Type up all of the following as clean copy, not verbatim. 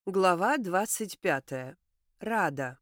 Глава 25. Рада.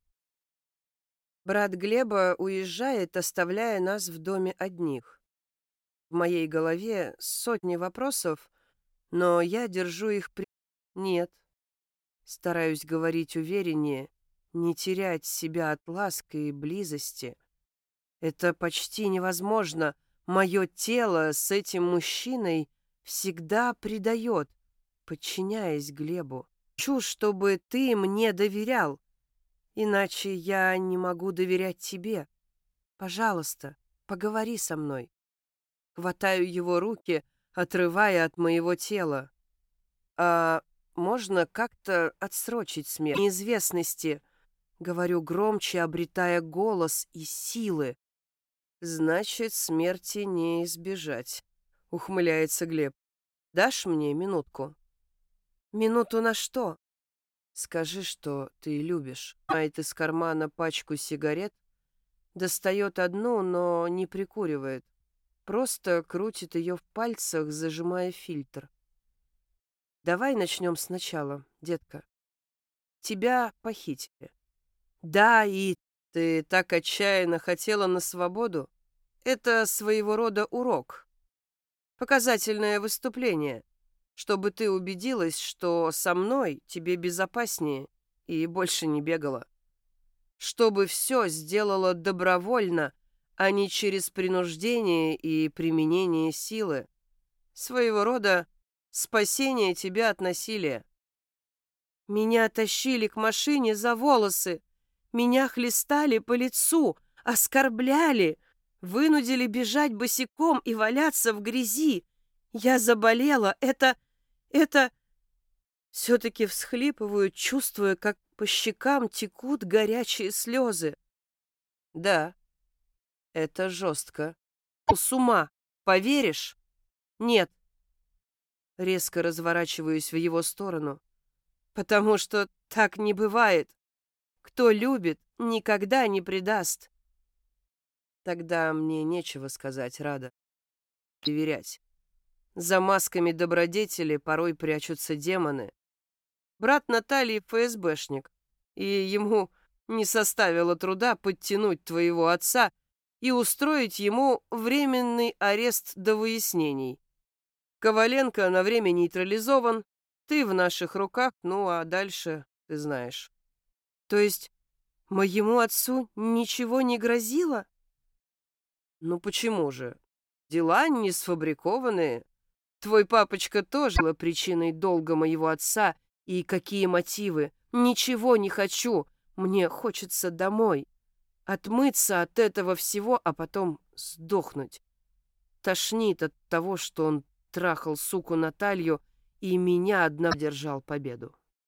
Брат Глеба уезжает, оставляя нас в доме одних. В моей голове сотни вопросов, но я держу их при... Нет. Стараюсь говорить увереннее, не терять себя от ласки и близости. Это почти невозможно. Мое тело с этим мужчиной всегда предает, подчиняясь Глебу. Хочу, чтобы ты мне доверял, иначе я не могу доверять тебе. Пожалуйста, поговори со мной. Хватаю его руки, отрывая от моего тела. А можно как-то отсрочить смерть неизвестности? Говорю громче, обретая голос и силы. Значит, смерти не избежать, ухмыляется Глеб. Дашь мне минутку? Минуту на что? Скажи, что ты любишь. Мает из кармана пачку сигарет, достает одну, но не прикуривает. Просто крутит ее в пальцах, зажимая фильтр. Давай начнем сначала, детка. Тебя похитили. Да, и ты так отчаянно хотела на свободу. Это своего рода урок. Показательное выступление, чтобы ты убедилась, что со мной тебе безопаснее и больше не бегала. Чтобы все сделала добровольно, а не через принуждение и применение силы. Своего рода спасение тебя от насилия. Меня тащили к машине за волосы, меня хлестали по лицу, оскорбляли, вынудили бежать босиком и валяться в грязи. Я заболела, это... Все-таки всхлипываю, чувствуя, как по щекам текут горячие слезы. Да, это жестко. С ума, поверишь? Нет. Резко разворачиваюсь в его сторону, потому что так не бывает. Кто любит, никогда не предаст. Тогда мне нечего сказать, Рада. Доверять. За масками добродетели порой прячутся демоны. Брат Натальи ФСБшник, и ему не составило труда подтянуть твоего отца и устроить ему временный арест до выяснений. Коваленко на время нейтрализован, ты в наших руках, ну а дальше ты знаешь. То есть моему отцу ничего не грозило? Ну почему же? Дела не сфабрикованные. Твой папочка тоже была причиной долга моего отца. И какие мотивы? Ничего не хочу. Мне хочется домой. Отмыться от этого всего, а потом сдохнуть. Тошнит от того, что он трахал суку Наталью и меня одна держал победу.